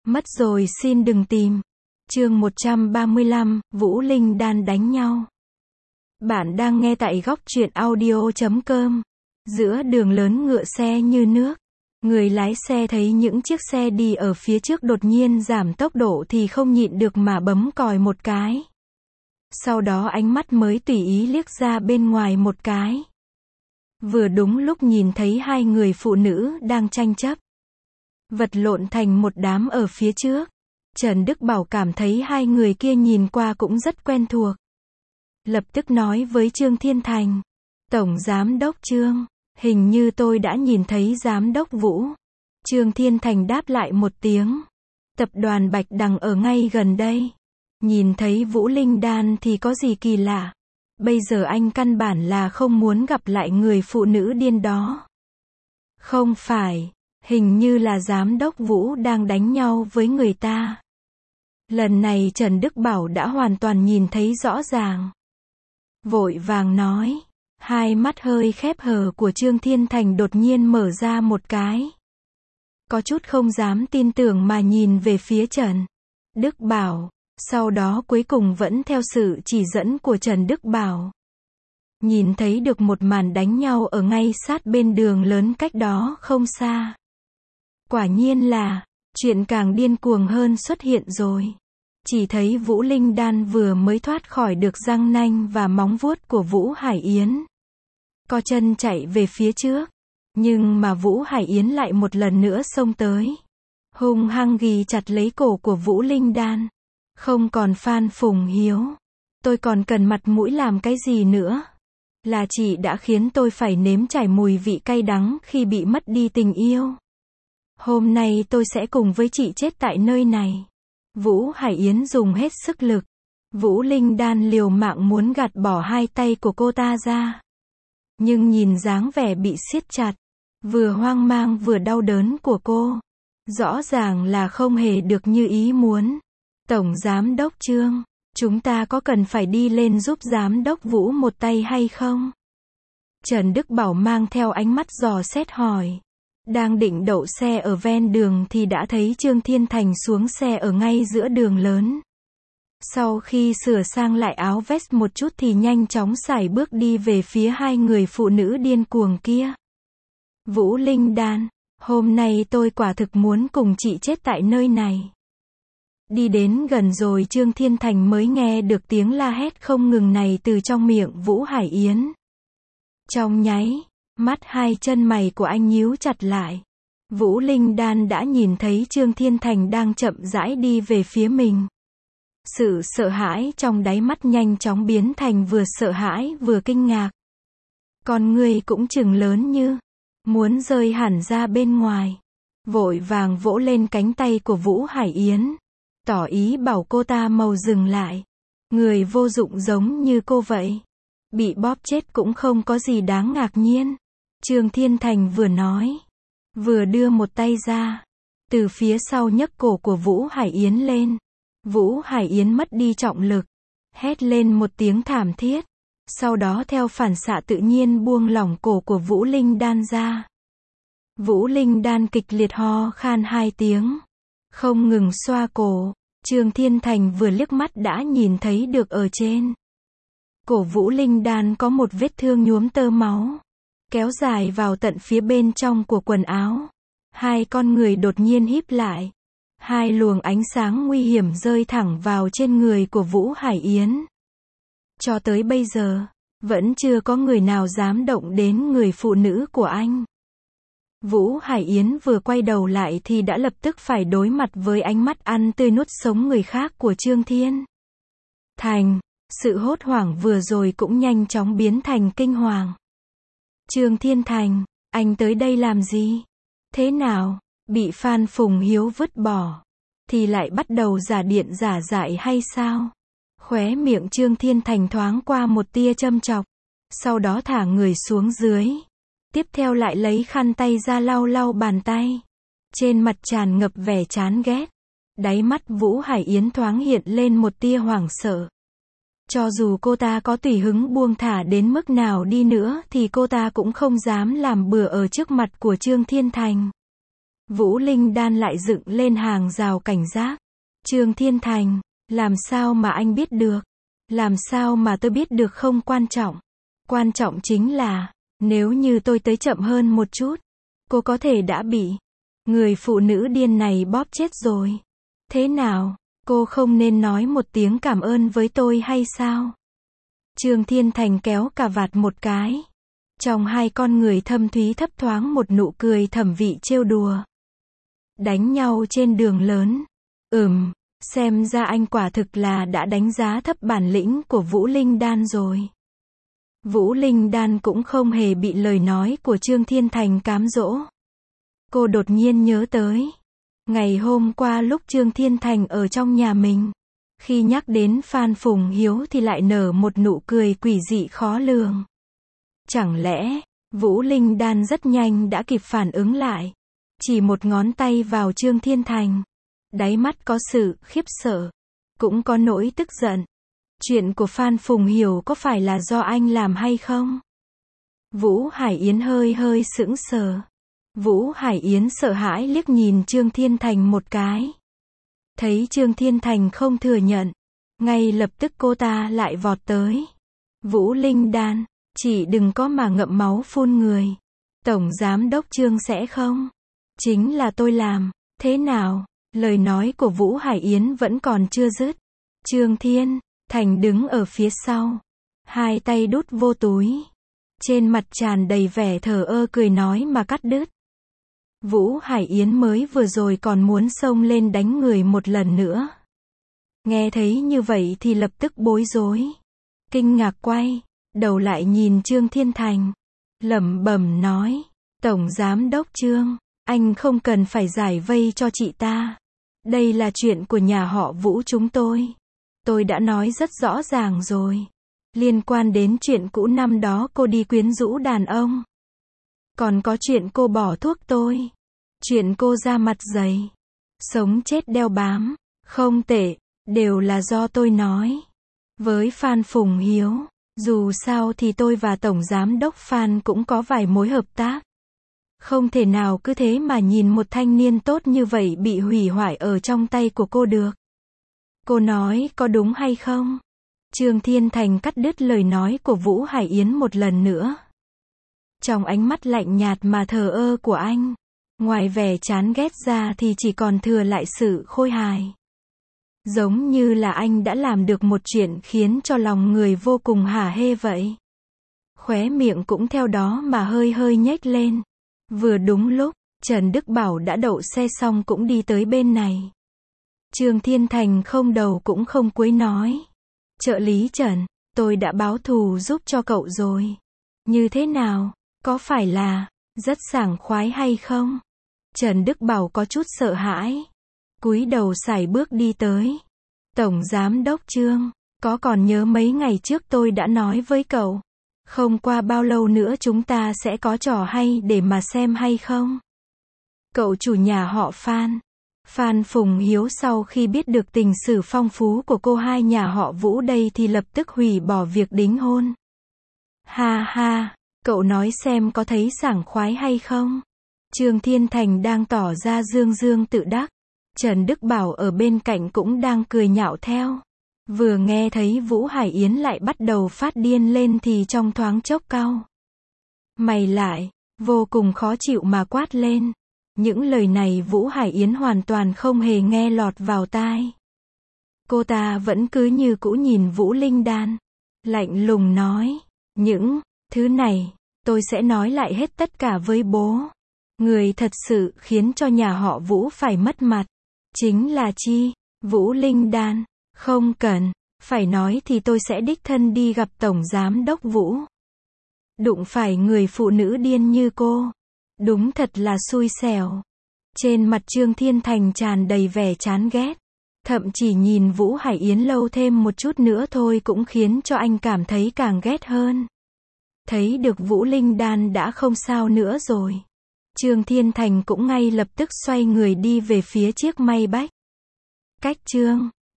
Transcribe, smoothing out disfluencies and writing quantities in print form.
Mất rồi xin đừng tìm. Chương 135, Vũ Linh Đan đánh nhau. Bạn đang nghe tại góc truyện audio.com. Giữa đường lớn ngựa xe như nước. Người lái xe thấy những chiếc xe đi ở phía trước đột nhiên giảm tốc độ thì không nhịn được mà bấm còi một cái. Sau đó ánh mắt mới tùy ý liếc ra bên ngoài một cái. Vừa đúng lúc nhìn thấy hai người phụ nữ đang tranh chấp. Vật lộn thành một đám ở phía trước. Trần Đức Bảo cảm thấy hai người kia nhìn qua cũng rất quen thuộc. Lập tức nói với Trương Thiên Thành. Tổng Giám đốc Trương, hình như tôi đã nhìn thấy Giám đốc Vũ. Trương Thiên Thành đáp lại một tiếng. Tập đoàn Bạch Đằng ở ngay gần đây. Nhìn thấy Vũ Linh Đan thì có gì kỳ lạ. Bây giờ anh căn bản là không muốn gặp lại người phụ nữ điên đó. Không phải, hình như là Giám đốc Vũ đang đánh nhau với người ta. Lần này Trần Đức Bảo đã hoàn toàn nhìn thấy rõ ràng. Vội vàng nói. Hai mắt hơi khép hờ của Trương Thiên Thành đột nhiên mở ra một cái. Có chút không dám tin tưởng mà nhìn về phía Trần Đức Bảo. Sau đó cuối cùng vẫn theo sự chỉ dẫn của Trần Đức Bảo. Nhìn thấy được một màn đánh nhau ở ngay sát bên đường lớn cách đó không xa. Quả nhiên là, chuyện càng điên cuồng hơn xuất hiện rồi. Chỉ thấy Vũ Linh Đan vừa mới thoát khỏi được răng nanh và móng vuốt của Vũ Hải Yến. Co chân chạy về phía trước. Nhưng mà Vũ Hải Yến lại một lần nữa xông tới. Hung hăng ghì chặt lấy cổ của Vũ Linh Đan. Không còn Phan Phùng Hiếu. Tôi còn cần mặt mũi làm cái gì nữa? Là chị đã khiến tôi phải nếm trải mùi vị cay đắng khi bị mất đi tình yêu. Hôm nay tôi sẽ cùng với chị chết tại nơi này. Vũ Hải Yến dùng hết sức lực. Vũ Linh Đan liều mạng muốn gạt bỏ hai tay của cô ta ra. Nhưng nhìn dáng vẻ bị siết chặt, vừa hoang mang vừa đau đớn của cô. Rõ ràng là không hề được như ý muốn. Tổng Giám đốc Trương, chúng ta có cần phải đi lên giúp Giám đốc Vũ một tay hay không? Trần Đức Bảo mang theo ánh mắt dò xét hỏi. Đang định đậu xe ở ven đường thì đã thấy Trương Thiên Thành xuống xe ở ngay giữa đường lớn. Sau khi sửa sang lại áo vest một chút thì nhanh chóng sải bước đi về phía hai người phụ nữ điên cuồng kia. Vũ Linh Đan, hôm nay tôi quả thực muốn cùng chị chết tại nơi này. Đi đến gần rồi Trương Thiên Thành mới nghe được tiếng la hét không ngừng này từ trong miệng Vũ Hải Yến. Trong nháy mắt hai chân mày của anh nhíu chặt lại. Vũ Linh Đan đã nhìn thấy Trương Thiên Thành đang chậm rãi đi về phía mình. Sự sợ hãi trong đáy mắt nhanh chóng biến thành vừa sợ hãi vừa kinh ngạc. Con người cũng chừng lớn như muốn rơi hẳn ra bên ngoài. Vội vàng vỗ lên cánh tay của Vũ Hải Yến. Tỏ ý bảo cô ta mau dừng lại. Người vô dụng giống như cô vậy. Bị bóp chết cũng không có gì đáng ngạc nhiên. Trương Thiên Thành vừa nói. Vừa đưa một tay ra. Từ phía sau nhấc cổ của Vũ Hải Yến lên. Vũ Hải Yến mất đi trọng lực. Hét lên một tiếng thảm thiết. Sau đó theo phản xạ tự nhiên buông lỏng cổ của Vũ Linh Đan ra. Vũ Linh Đan kịch liệt ho khan hai tiếng. Không ngừng xoa cổ. Trương Thiên Thành vừa liếc mắt đã nhìn thấy được ở trên cổ Vũ Linh Đan có một vết thương nhuốm tơ máu. Kéo dài vào tận phía bên trong của quần áo. Hai con người đột nhiên híp lại. Hai luồng ánh sáng nguy hiểm rơi thẳng vào trên người của Vũ Hải Yến. Cho tới bây giờ, vẫn chưa có người nào dám động đến người phụ nữ của anh. Vũ Hải Yến vừa quay đầu lại thì đã lập tức phải đối mặt với ánh mắt ăn tươi nuốt sống người khác của Trương Thiên Thành. Sự hốt hoảng vừa rồi cũng nhanh chóng biến thành kinh hoàng. Trương Thiên Thành, anh tới đây làm gì? Thế nào? Bị Phan Phùng Hiếu vứt bỏ thì lại bắt đầu giả điện giả dại hay sao? Khóe miệng Trương Thiên Thành thoáng qua một tia châm chọc. Sau đó thả người xuống dưới. Tiếp theo lại lấy khăn tay ra lau lau bàn tay. Trên mặt tràn ngập vẻ chán ghét. Đáy mắt Vũ Hải Yến thoáng hiện lên một tia hoảng sợ. Cho dù cô ta có tùy hứng buông thả đến mức nào đi nữa thì cô ta cũng không dám làm bừa ở trước mặt của Trương Thiên Thành. Vũ Linh Đan lại dựng lên hàng rào cảnh giác. Trương Thiên Thành, làm sao mà anh biết được? Làm sao mà tôi biết được không quan trọng. Quan trọng chính là, nếu như tôi tới chậm hơn một chút, cô có thể đã bị người phụ nữ điên này bóp chết rồi. Thế nào, cô không nên nói một tiếng cảm ơn với tôi hay sao? Trương Thiên Thành kéo cà vạt một cái. Trong hai con người thâm thúy thấp thoáng một nụ cười thẩm vị trêu đùa. Đánh nhau trên đường lớn. Xem ra anh quả thực là đã đánh giá thấp bản lĩnh của Vũ Linh Đan rồi. Vũ Linh Đan cũng không hề bị lời nói của Trương Thiên Thành cám dỗ. Cô đột nhiên nhớ tới. Ngày hôm qua lúc Trương Thiên Thành ở trong nhà mình. Khi nhắc đến Phan Phùng Hiếu thì lại nở một nụ cười quỷ dị khó lường. Chẳng lẽ, Vũ Linh Đan rất nhanh đã kịp phản ứng lại. Chỉ một ngón tay vào Trương Thiên Thành. Đáy mắt có sự khiếp sợ. Cũng có nỗi tức giận. Chuyện của Phan Phùng Hiếu có phải là do anh làm hay không? Vũ Hải Yến hơi sững sờ. Vũ Hải Yến sợ hãi liếc nhìn Trương Thiên Thành một cái. Thấy Trương Thiên Thành không thừa nhận. Ngay lập tức cô ta lại vọt tới. Vũ Linh Đan, chỉ đừng có mà ngậm máu phun người. Tổng Giám đốc Trương sẽ không? Chính là tôi làm. Thế nào? Lời nói của Vũ Hải Yến vẫn còn chưa dứt. Trương Thiên Thành đứng ở phía sau. Hai tay đút vô túi. Trên mặt tràn đầy vẻ thờ ơ cười nói mà cắt đứt. Vũ Hải Yến mới vừa rồi còn muốn xông lên đánh người một lần nữa. Nghe thấy như vậy thì lập tức bối rối. Kinh ngạc quay đầu lại nhìn Trương Thiên Thành. Lẩm bẩm nói. Tổng Giám đốc Trương, anh không cần phải giải vây cho chị ta. Đây là chuyện của nhà họ Vũ chúng tôi. Tôi đã nói rất rõ ràng rồi. Liên quan đến chuyện cũ năm đó cô đi quyến rũ đàn ông. Còn có chuyện cô bỏ thuốc tôi. Chuyện cô ra mặt dày. Sống chết đeo bám. Không tệ. Đều là do tôi nói. Với Phan Phùng Hiếu. Dù sao thì tôi và Tổng Giám đốc Phan cũng có vài mối hợp tác. Không thể nào cứ thế mà nhìn một thanh niên tốt như vậy bị hủy hoại ở trong tay của cô được. Cô nói có đúng hay không? Trương Thiên Thành cắt đứt lời nói của Vũ Hải Yến một lần nữa. Trong ánh mắt lạnh nhạt mà thờ ơ của anh, ngoài vẻ chán ghét ra thì chỉ còn thừa lại sự khôi hài. Giống như là anh đã làm được một chuyện khiến cho lòng người vô cùng hả hê vậy. Khóe miệng cũng theo đó mà hơi nhếch lên. Vừa đúng lúc, Trần Đức Bảo đã đậu xe xong cũng đi tới bên này. Trương Thiên Thành không đầu cũng không cuối nói. Trợ lý Trần, tôi đã báo thù giúp cho cậu rồi. Như thế nào? Có phải là rất sảng khoái hay không? Trần Đức Bảo có chút sợ hãi. Cúi đầu sải bước đi tới. Tổng Giám đốc Trương, có còn nhớ mấy ngày trước tôi đã nói với cậu? Không qua bao lâu nữa chúng ta sẽ có trò hay để mà xem hay không? Cậu chủ nhà họ Phan. Phan Phùng Hiếu sau khi biết được tình sử phong phú của cô hai nhà họ Vũ đây thì lập tức hủy bỏ việc đính hôn. Ha ha, cậu nói xem có thấy sảng khoái hay không? Trương Thiên Thành đang tỏ ra dương tự đắc. Trần Đức Bảo ở bên cạnh cũng đang cười nhạo theo. Vừa nghe thấy Vũ Hải Yến lại bắt đầu phát điên lên thì trong thoáng chốc cau mày lại, vô cùng khó chịu mà quát lên. Những lời này Vũ Hải Yến hoàn toàn không hề nghe lọt vào tai. Cô ta vẫn cứ như cũ nhìn Vũ Linh Đan. Lạnh lùng nói, những thứ này, tôi sẽ nói lại hết tất cả với bố. Người thật sự khiến cho nhà họ Vũ phải mất mặt. Chính là chi? Vũ Linh Đan. Không cần, phải nói thì tôi sẽ đích thân đi gặp Tổng Giám đốc Vũ. Đụng phải người phụ nữ điên như cô. Đúng thật là xui xẻo. Trên mặt Trương Thiên Thành tràn đầy vẻ chán ghét. Thậm chỉ nhìn Vũ Hải Yến lâu thêm một chút nữa thôi cũng khiến cho anh cảm thấy càng ghét hơn. Thấy được Vũ Linh Đan đã không sao nữa rồi. Trương Thiên Thành cũng ngay lập tức xoay người đi về phía chiếc Maybach. Cách Trương